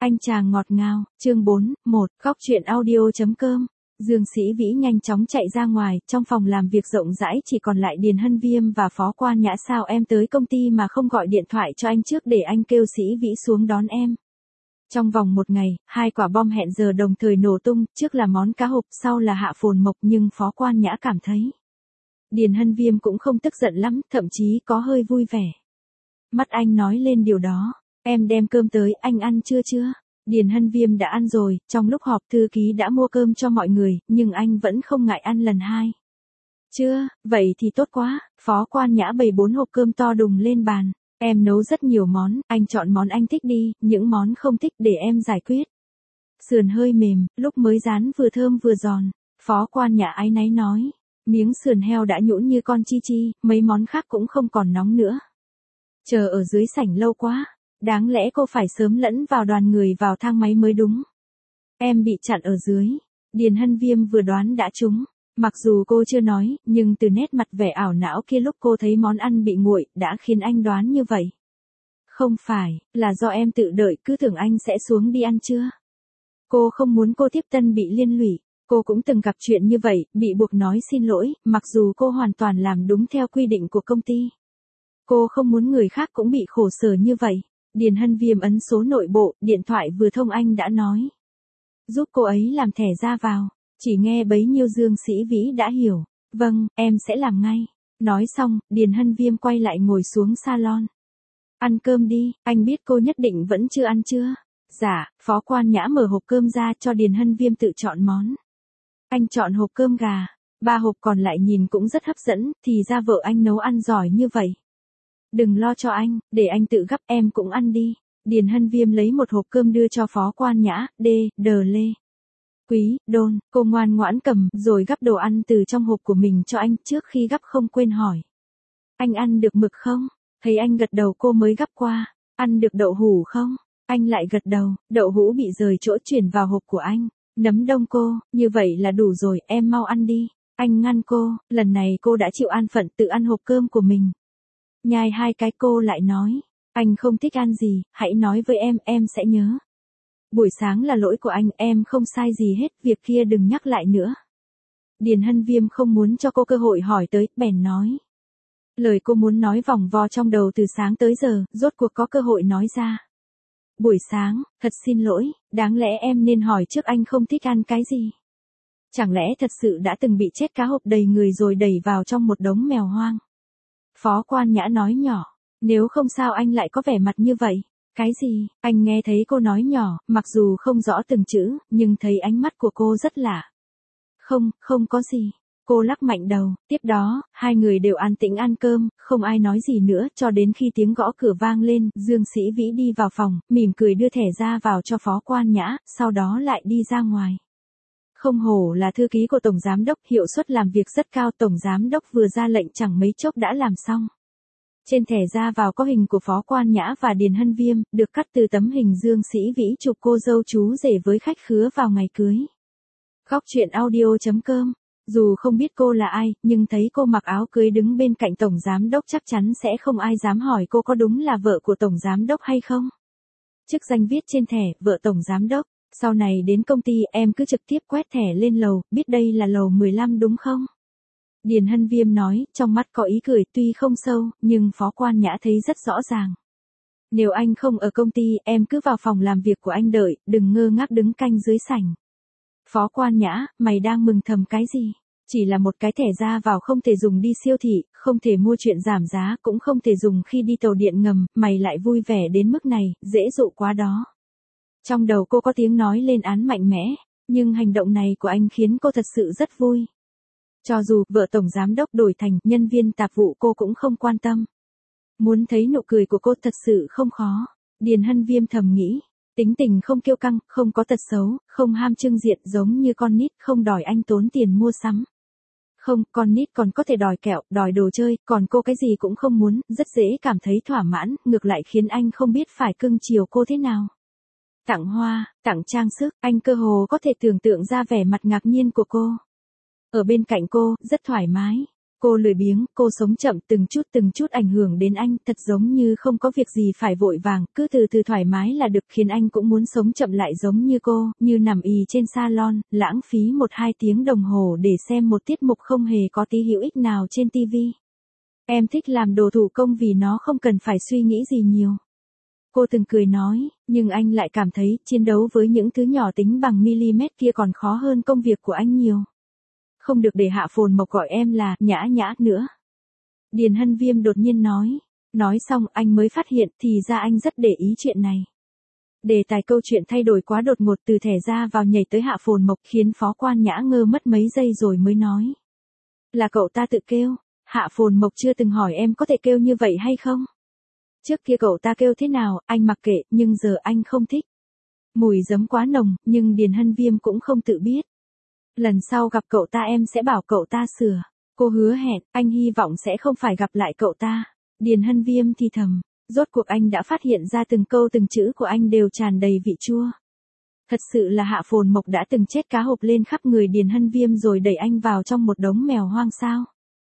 Anh chàng ngọt ngào, chương 4, 1, góc truyện audio.com. Dương Sĩ Vĩ nhanh chóng chạy ra ngoài, trong phòng làm việc rộng rãi chỉ còn lại Điền Hân Viêm và Phó Quan Nhã. Sao em tới công ty mà không gọi điện thoại cho anh trước để anh kêu Sĩ Vĩ xuống đón em? Trong vòng một ngày, 2 quả bom hẹn giờ đồng thời nổ tung, trước là món cá hộp, sau là Hạ Phồn Mộc, nhưng Phó Quan Nhã cảm thấy Điền Hân Viêm cũng không tức giận lắm, thậm chí có hơi vui vẻ. Mắt anh nói lên điều đó. Em đem cơm tới, anh ăn chưa? Điền Hân Viêm đã ăn rồi, trong lúc họp thư ký đã mua cơm cho mọi người, nhưng anh vẫn không ngại ăn lần hai. Chưa, vậy thì tốt quá. Phó Quan Nhã bày 4 hộp cơm to đùng lên bàn. Em nấu rất nhiều món, anh chọn món anh thích đi, những món không thích để em giải quyết. Sườn hơi mềm, lúc mới rán vừa thơm vừa giòn. Phó Quan Nhã áy náy nói. Miếng sườn heo đã nhũn như con chi, mấy món khác cũng không còn nóng nữa. Chờ ở dưới sảnh lâu quá. Đáng lẽ cô phải sớm lẫn vào đoàn người vào thang máy mới đúng. Em bị chặn ở dưới. Điền Hân Viêm vừa đoán đã trúng. Mặc dù cô chưa nói, nhưng từ nét mặt vẻ ảo não kia lúc cô thấy món ăn bị nguội, đã khiến anh đoán như vậy. Không phải, là do em tự đợi, cứ tưởng anh sẽ xuống đi ăn trưa. Cô không muốn cô tiếp tân bị liên lụy. Cô cũng từng gặp chuyện như vậy, bị buộc nói xin lỗi, mặc dù cô hoàn toàn làm đúng theo quy định của công ty. Cô không muốn người khác cũng bị khổ sở như vậy. Điền Hân Viêm ấn số nội bộ, điện thoại vừa thông anh đã nói. Giúp cô ấy làm thẻ ra vào. Chỉ nghe bấy nhiêu Dương Sĩ Vĩ đã hiểu. Vâng, em sẽ làm ngay. Nói xong, Điền Hân Viêm quay lại ngồi xuống salon. Ăn cơm đi, anh biết cô nhất định vẫn chưa ăn chưa? Dạ, Phó Quan Nhã mở hộp cơm ra cho Điền Hân Viêm tự chọn món. Anh chọn hộp cơm gà, 3 hộp còn lại nhìn cũng rất hấp dẫn, thì ra vợ anh nấu ăn giỏi như vậy. Đừng lo cho anh, để anh tự gắp, em cũng ăn đi. Điền Hân Viêm lấy một hộp cơm đưa cho Phó Quan Nhã, đờ lê. Quý, đôn, cô ngoan ngoãn cầm, rồi gắp đồ ăn từ trong hộp của mình cho anh, trước khi gắp không quên hỏi. Anh ăn được mực không? Thấy anh gật đầu cô mới gắp qua. Ăn được đậu hũ không? Anh lại gật đầu, đậu hũ bị rời chỗ chuyển vào hộp của anh. Nấm đông cô, như vậy là đủ rồi, em mau ăn đi. Anh ngăn cô, lần này cô đã chịu an phận tự ăn hộp cơm của mình. Nhai 2 cái cô lại nói, anh không thích ăn gì, hãy nói với em sẽ nhớ. Buổi sáng là lỗi của anh, em không sai gì hết, việc kia đừng nhắc lại nữa. Điền Hân Viêm không muốn cho cô cơ hội hỏi tới, bèn nói. Lời cô muốn nói vòng vo trong đầu từ sáng tới giờ, rốt cuộc có cơ hội nói ra. Buổi sáng, thật xin lỗi, đáng lẽ em nên hỏi trước anh không thích ăn cái gì. Chẳng lẽ thật sự đã từng bị chết cá hộp đầy người rồi đẩy vào trong một đống mèo hoang. Phó Quan Nhã nói nhỏ, nếu không sao anh lại có vẻ mặt như vậy. Cái gì? Anh nghe thấy cô nói nhỏ, mặc dù không rõ từng chữ, nhưng thấy ánh mắt của cô rất lạ. Không có gì. Cô lắc mạnh đầu, tiếp đó, 2 người đều an tĩnh ăn cơm, không ai nói gì nữa, cho đến khi tiếng gõ cửa vang lên, Dương Sĩ Vĩ đi vào phòng, mỉm cười đưa thẻ ra vào cho Phó Quan Nhã, sau đó lại đi ra ngoài. Không hổ là thư ký của Tổng Giám Đốc, hiệu suất làm việc rất cao, Tổng Giám Đốc vừa ra lệnh chẳng mấy chốc đã làm xong. Trên thẻ ra vào có hình của Phó Quan Nhã và Điền Hân Viêm, được cắt từ tấm hình Dương Sĩ Vĩ chụp cô dâu chú rể với khách khứa vào ngày cưới. Góc truyện audio.com. Dù không biết cô là ai, nhưng thấy cô mặc áo cưới đứng bên cạnh Tổng Giám Đốc chắc chắn sẽ không ai dám hỏi cô có đúng là vợ của Tổng Giám Đốc hay không. Chức danh viết trên thẻ, vợ Tổng Giám Đốc. Sau này đến công ty em cứ trực tiếp quét thẻ lên lầu, biết đây là lầu 15 đúng không? Điền Hân Viêm nói, trong mắt có ý cười tuy không sâu, nhưng Phó Quan Nhã thấy rất rõ ràng. Nếu anh không ở công ty, em cứ vào phòng làm việc của anh đợi, đừng ngơ ngác đứng canh dưới sảnh. Phó Quan Nhã, mày đang mừng thầm cái gì? Chỉ là một cái thẻ ra vào không thể dùng đi siêu thị, không thể mua chuyện giảm giá, cũng không thể dùng khi đi tàu điện ngầm, mày lại vui vẻ đến mức này, dễ dụ quá đó. Trong đầu cô có tiếng nói lên án mạnh mẽ, nhưng hành động này của anh khiến cô thật sự rất vui. Cho dù vợ Tổng Giám Đốc đổi thành nhân viên tạp vụ cô cũng không quan tâm. Muốn thấy nụ cười của cô thật sự không khó. Điền Hân Viêm thầm nghĩ, tính tình không kiêu căng, không có tật xấu, không ham trưng diện giống như con nít, không đòi anh tốn tiền mua sắm. Không, con nít còn có thể đòi kẹo, đòi đồ chơi, còn cô cái gì cũng không muốn, rất dễ cảm thấy thỏa mãn, ngược lại khiến anh không biết phải cưng chiều cô thế nào. Tặng hoa, tặng trang sức, anh cơ hồ có thể tưởng tượng ra vẻ mặt ngạc nhiên của cô. Ở bên cạnh cô, rất thoải mái. Cô lười biếng, cô sống chậm từng chút ảnh hưởng đến anh, thật giống như không có việc gì phải vội vàng, cứ từ từ thoải mái là được, khiến anh cũng muốn sống chậm lại giống như cô, như nằm ì trên salon, lãng phí 1-2 tiếng đồng hồ để xem một tiết mục không hề có tí hữu ích nào trên TV. Em thích làm đồ thủ công vì nó không cần phải suy nghĩ gì nhiều. Cô từng cười nói, nhưng anh lại cảm thấy chiến đấu với những thứ nhỏ tính bằng mm kia còn khó hơn công việc của anh nhiều. Không được để Hạ Phồn Mộc gọi em là Nhã Nhã nữa. Điền Hân Viêm đột nhiên nói. Nói xong anh mới phát hiện thì ra anh rất để ý chuyện này. Đề tài câu chuyện thay đổi quá đột ngột, từ thẻ ra vào nhảy tới Hạ Phồn Mộc, khiến Phó Quan Nhã ngơ mất mấy giây rồi mới nói. Là cậu ta tự kêu. Hạ Phồn Mộc chưa từng hỏi em có thể kêu như vậy hay không. Trước kia cậu ta kêu thế nào, anh mặc kệ, nhưng giờ anh không thích. Mùi giấm quá nồng, nhưng Điền Hân Viêm cũng không tự biết. Lần sau gặp cậu ta em sẽ bảo cậu ta sửa. Cô hứa hẹn, anh hy vọng sẽ không phải gặp lại cậu ta. Điền Hân Viêm thì thầm, rốt cuộc anh đã phát hiện ra từng câu từng chữ của anh đều tràn đầy vị chua. Thật sự là Hạ Phồn Mộc đã từng chết cá hộp lên khắp người Điền Hân Viêm rồi đẩy anh vào trong một đống mèo hoang sao.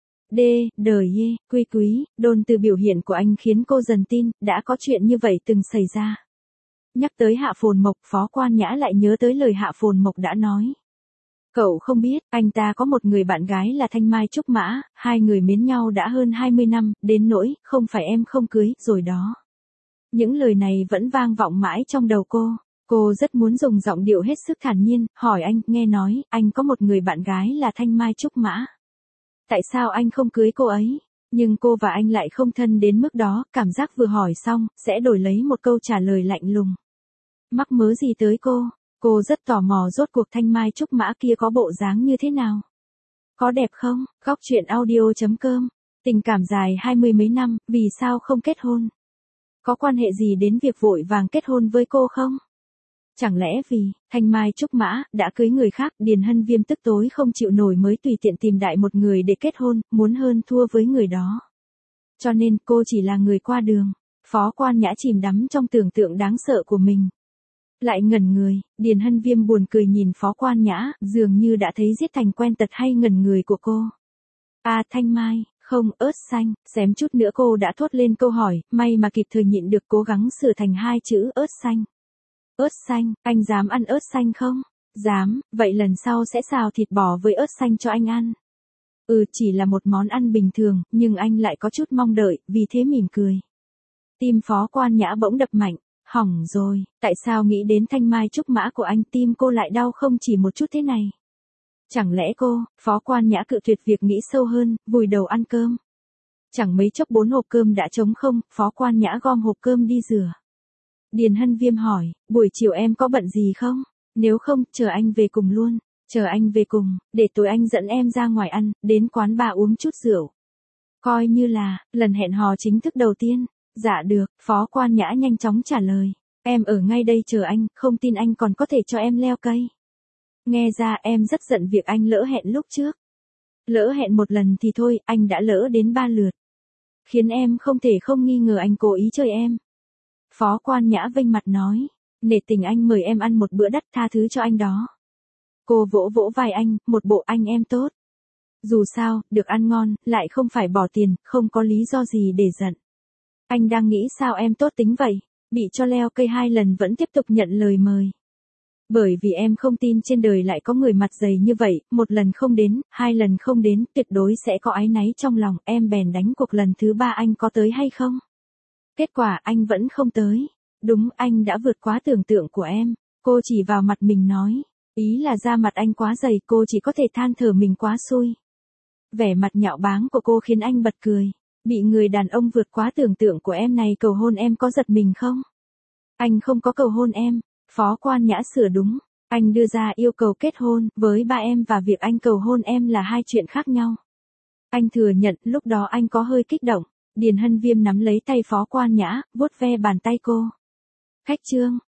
Đời quý, đồn từ biểu hiện của anh khiến cô dần tin, đã có chuyện như vậy từng xảy ra. Nhắc tới Hạ Phồn Mộc, Phó Quan Nhã lại nhớ tới lời Hạ Phồn Mộc đã nói. Cậu không biết, anh ta có một người bạn gái là Thanh Mai Trúc Mã, hai người mến nhau đã hơn 20 năm, đến nỗi, không phải em không cưới, rồi đó. Những lời này vẫn vang vọng mãi trong đầu cô rất muốn dùng giọng điệu hết sức thản nhiên, hỏi anh, nghe nói, anh có một người bạn gái là Thanh Mai Trúc Mã. Tại sao anh không cưới cô ấy? Nhưng cô và anh lại không thân đến mức đó, cảm giác vừa hỏi xong, sẽ đổi lấy một câu trả lời lạnh lùng. Mắc mớ gì tới cô? Cô rất tò mò rốt cuộc Thanh Mai Trúc Mã kia có bộ dáng như thế nào? Có đẹp không? Góc truyện audio.com. Tình cảm dài 20 mấy năm, vì sao không kết hôn? Có quan hệ gì đến việc vội vàng kết hôn với cô không? Chẳng lẽ vì, Thanh Mai Trúc Mã, đã cưới người khác, Điền Hân Viêm tức tối không chịu nổi mới tùy tiện tìm đại một người để kết hôn, muốn hơn thua với người đó. Cho nên, cô chỉ là người qua đường. Phó Quan Nhã chìm đắm trong tưởng tượng đáng sợ của mình. Lại ngẩn người, Điền Hân Viêm buồn cười nhìn Phó Quan Nhã, dường như đã thấy giết thành quen tật hay ngẩn người của cô. À Thanh Mai, không, ớt xanh, xém chút nữa cô đã thốt lên câu hỏi, may mà kịp thời nhịn được cố gắng sửa thành 2 chữ ớt xanh. Ớt xanh, anh dám ăn ớt xanh không? Dám, vậy lần sau sẽ xào thịt bò với ớt xanh cho anh ăn. Chỉ là một món ăn bình thường, nhưng anh lại có chút mong đợi, vì thế mỉm cười. Tim Phó Quan Nhã bỗng đập mạnh. Hỏng rồi, tại sao nghĩ đến Thanh Mai Trúc Mã của anh tim cô lại đau không chỉ một chút thế này? Chẳng lẽ Phó Quan Nhã cự tuyệt việc nghĩ sâu hơn, vùi đầu ăn cơm? Chẳng mấy chốc 4 hộp cơm đã trống không, Phó Quan Nhã gom hộp cơm đi rửa. Điền Hân Viêm hỏi, buổi chiều em có bận gì không? Nếu không, chờ anh về cùng luôn. Chờ anh về cùng, để tối anh dẫn em ra ngoài ăn, đến quán bar uống chút rượu. Coi như là, lần hẹn hò chính thức đầu tiên. Dạ được, Phó Quan Nhã nhanh chóng trả lời. Em ở ngay đây chờ anh, không tin anh còn có thể cho em leo cây. Nghe ra em rất giận việc anh lỡ hẹn lúc trước. Lỡ hẹn một lần thì thôi, anh đã lỡ đến 3 lượt. Khiến em không thể không nghi ngờ anh cố ý chơi em. Phó Quan Nhã vênh mặt nói. Nể tình anh mời em ăn một bữa đắt, tha thứ cho anh đó. Cô vỗ vỗ vai anh, một bộ anh em tốt. Dù sao, được ăn ngon, lại không phải bỏ tiền, không có lý do gì để giận. Anh đang nghĩ sao em tốt tính vậy, bị cho leo cây 2 lần vẫn tiếp tục nhận lời mời. Bởi vì em không tin trên đời lại có người mặt dày như vậy, 1 lần không đến, 2 lần không đến, tuyệt đối sẽ có áy náy trong lòng, em bèn đánh cuộc lần thứ 3 anh có tới hay không. Kết quả anh vẫn không tới. Đúng, anh đã vượt quá tưởng tượng của em. Cô chỉ vào mặt mình nói, ý là da mặt anh quá dày, cô chỉ có thể than thở mình quá xui. Vẻ mặt nhạo báng của cô khiến anh bật cười. Bị người đàn ông vượt quá tưởng tượng của em này cầu hôn em có giật mình không? Anh không có cầu hôn em. Phó Quan Nhã sửa đúng. Anh đưa ra yêu cầu kết hôn với ba em và việc anh cầu hôn em là 2 chuyện khác nhau. Anh thừa nhận lúc đó anh có hơi kích động. Điền Hân Viêm nắm lấy tay Phó Quan Nhã, vuốt ve bàn tay cô. Khách trương,